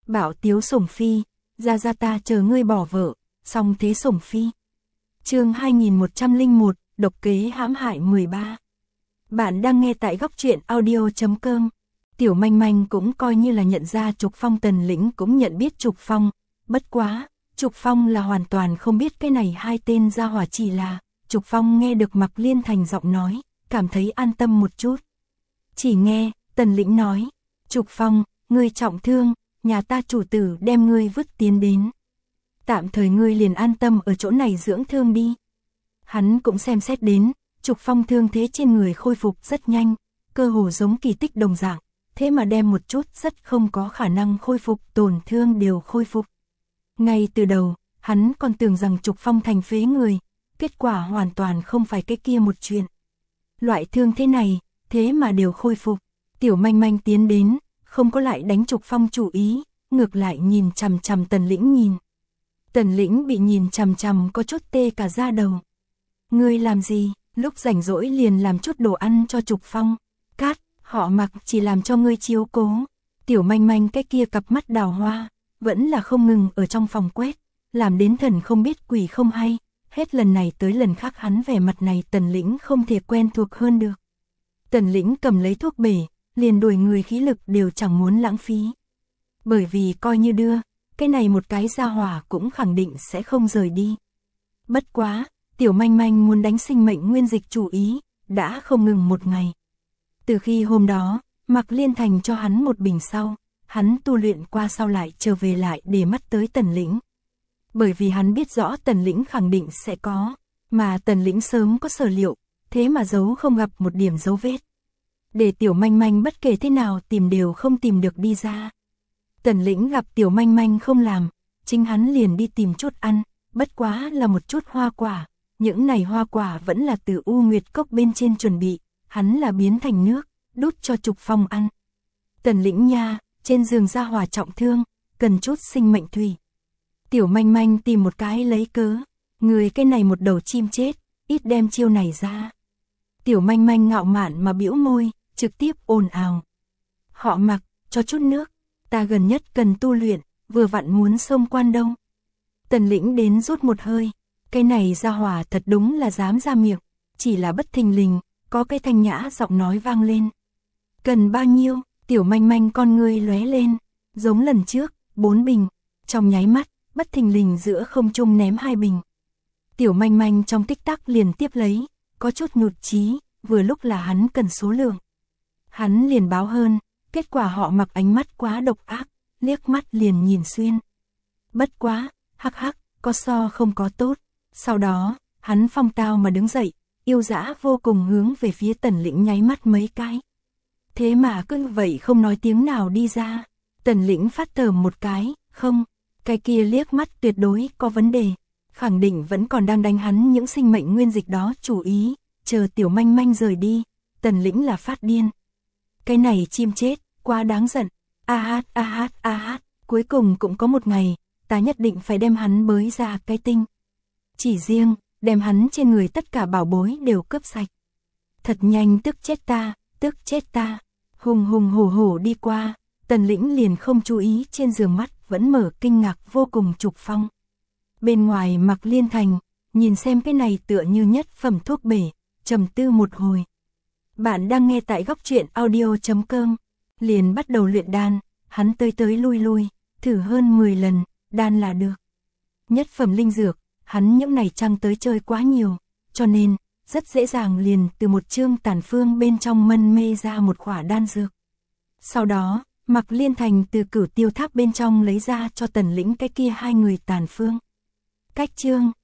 Bảo tiếu sủng phi, ra ta chờ ngươi bỏ vợ, song thế sủng phi. Chương 2101, độc kế hãm hại 13. Bạn đang nghe tại góc truyện audio.com. Tiểu Manh Manh cũng coi như là nhận ra Trục Phong, Tần Lĩnh cũng nhận biết Trục Phong, bất quá, Trục Phong là hoàn toàn không biết cái này hai tên gia hỏa, chỉ là Trục Phong nghe được Mạc Liên Thành giọng nói, cảm thấy an tâm một chút. Chỉ nghe Tần Lĩnh nói, Trục Phong, ngươi trọng thương, nhà ta chủ tử đem ngươi vứt tiến đến. Tạm thời ngươi liền an tâm ở chỗ này dưỡng thương đi. Hắn cũng xem xét đến, Trục Phong thương thế trên người khôi phục rất nhanh, cơ hồ giống kỳ tích đồng dạng, thế mà đem một chút rất không có khả năng khôi phục tổn thương đều khôi phục. Ngay từ đầu, hắn còn tưởng rằng Trục Phong thành phế người, kết quả hoàn toàn không phải cái kia một chuyện. Loại thương thế này, thế mà đều khôi phục. Tiểu Manh Manh tiến đến, không có lại đánh Trục Phong chủ ý, ngược lại nhìn chằm chằm Tần Lĩnh nhìn. Tần Lĩnh bị nhìn chằm chằm có chút tê cả da đầu. Ngươi làm gì? Lúc rảnh rỗi liền làm chút đồ ăn cho Trục Phong. Cát, họ Mặc chỉ làm cho ngươi chiếu cố. Tiểu Manh Manh cái kia cặp mắt đào hoa, vẫn là không ngừng ở trong phòng quét, làm đến thần không biết quỷ không hay. Hết lần này tới lần khác hắn vẻ mặt này Tần Lĩnh không thể quen thuộc hơn được. Tần Lĩnh cầm lấy thuốc bể, liền đuổi người khí lực đều chẳng muốn lãng phí. Bởi vì coi như đưa, cái này một cái gia hỏa cũng khẳng định sẽ không rời đi. Bất quá, Tiểu Manh Manh muốn đánh sinh mệnh nguyên dịch chủ ý, đã không ngừng một ngày. Từ khi hôm đó, Mạc Liên Thành cho hắn một bình sau, hắn tu luyện qua sau lại trở về lại để mắt tới Tần Lĩnh. Bởi vì hắn biết rõ Tần Lĩnh khẳng định sẽ có, mà Tần Lĩnh sớm có sở liệu, thế mà giấu không gặp một điểm dấu vết. Để Tiểu Manh Manh bất kể thế nào tìm đều không tìm được đi ra. Tần Lĩnh gặp Tiểu Manh Manh không làm, chính hắn liền đi tìm chút ăn, bất quá là một chút hoa quả. Những này hoa quả vẫn là từ U Nguyệt Cốc bên trên chuẩn bị, hắn là biến thành nước, đút cho Trục Phong ăn. Tần Lĩnh nha, trên giường gia hỏa trọng thương, cần chút sinh mệnh thủy. Tiểu Manh Manh tìm một cái lấy cớ, người cái này một đầu chim chết, ít đem chiêu này ra. Tiểu Manh Manh ngạo mạn mà bĩu môi, trực tiếp ồn ào. Họ Mặc, cho chút nước, ta gần nhất cần tu luyện, vừa vặn muốn xông quan đâu. Tần Lĩnh đến rút một hơi, cái này gia hỏa thật đúng là dám ra miệng, chỉ là bất thình lình, có cái thanh nhã giọng nói vang lên. Cần bao nhiêu? Tiểu Manh Manh con ngươi lóe lên, giống lần trước, 4 bình, trong nháy mắt, bất thình lình giữa không trung ném 2 bình. Tiểu Manh Manh trong tích tắc liền tiếp lấy, có chút nhụt chí, vừa lúc là hắn cần số lượng. Hắn liền báo hơn, kết quả họ Mặc ánh mắt quá độc ác, liếc mắt liền nhìn xuyên. Bất quá, hắc hắc, có so không có tốt. Sau đó, hắn phong tao mà đứng dậy, yêu dã vô cùng hướng về phía Tần Lĩnh nháy mắt mấy cái. Thế mà cứ vậy không nói tiếng nào đi ra. Tần Lĩnh phát tởm một cái, không, cái kia liếc mắt tuyệt đối có vấn đề, khẳng định vẫn còn đang đánh hắn những sinh mệnh nguyên dịch đó chủ ý, chờ Tiểu Manh Manh rời đi, Tần Lĩnh là phát điên. Cái này chim chết, quá đáng giận, a hát, cuối cùng cũng có một ngày, ta nhất định phải đem hắn bới ra cái tinh. Chỉ riêng, đem hắn trên người tất cả bảo bối đều cướp sạch. Thật nhanh tức chết ta, hùng hổ đi qua, Tần Lĩnh liền không chú ý trên giường mắt vẫn mở kinh ngạc vô cùng Trục Phong. Bên ngoài Mạc Liên Thành, nhìn xem cái này tựa như nhất phẩm thuốc bể, trầm tư một hồi. Bạn đang nghe tại góc truyện audio.com, liền bắt đầu luyện đan, hắn tới lui, thử hơn 10 lần, đan là được. Nhất phẩm linh dược, hắn những này trăng tới chơi quá nhiều, cho nên, rất dễ dàng liền từ một chương tàn phương bên trong mân mê ra một khỏa đan dược. Sau đó, Mạc Liên Thành từ Cửu Tiêu Tháp bên trong lấy ra cho Tần Lĩnh cái kia 2 người tàn phương. Cách chương,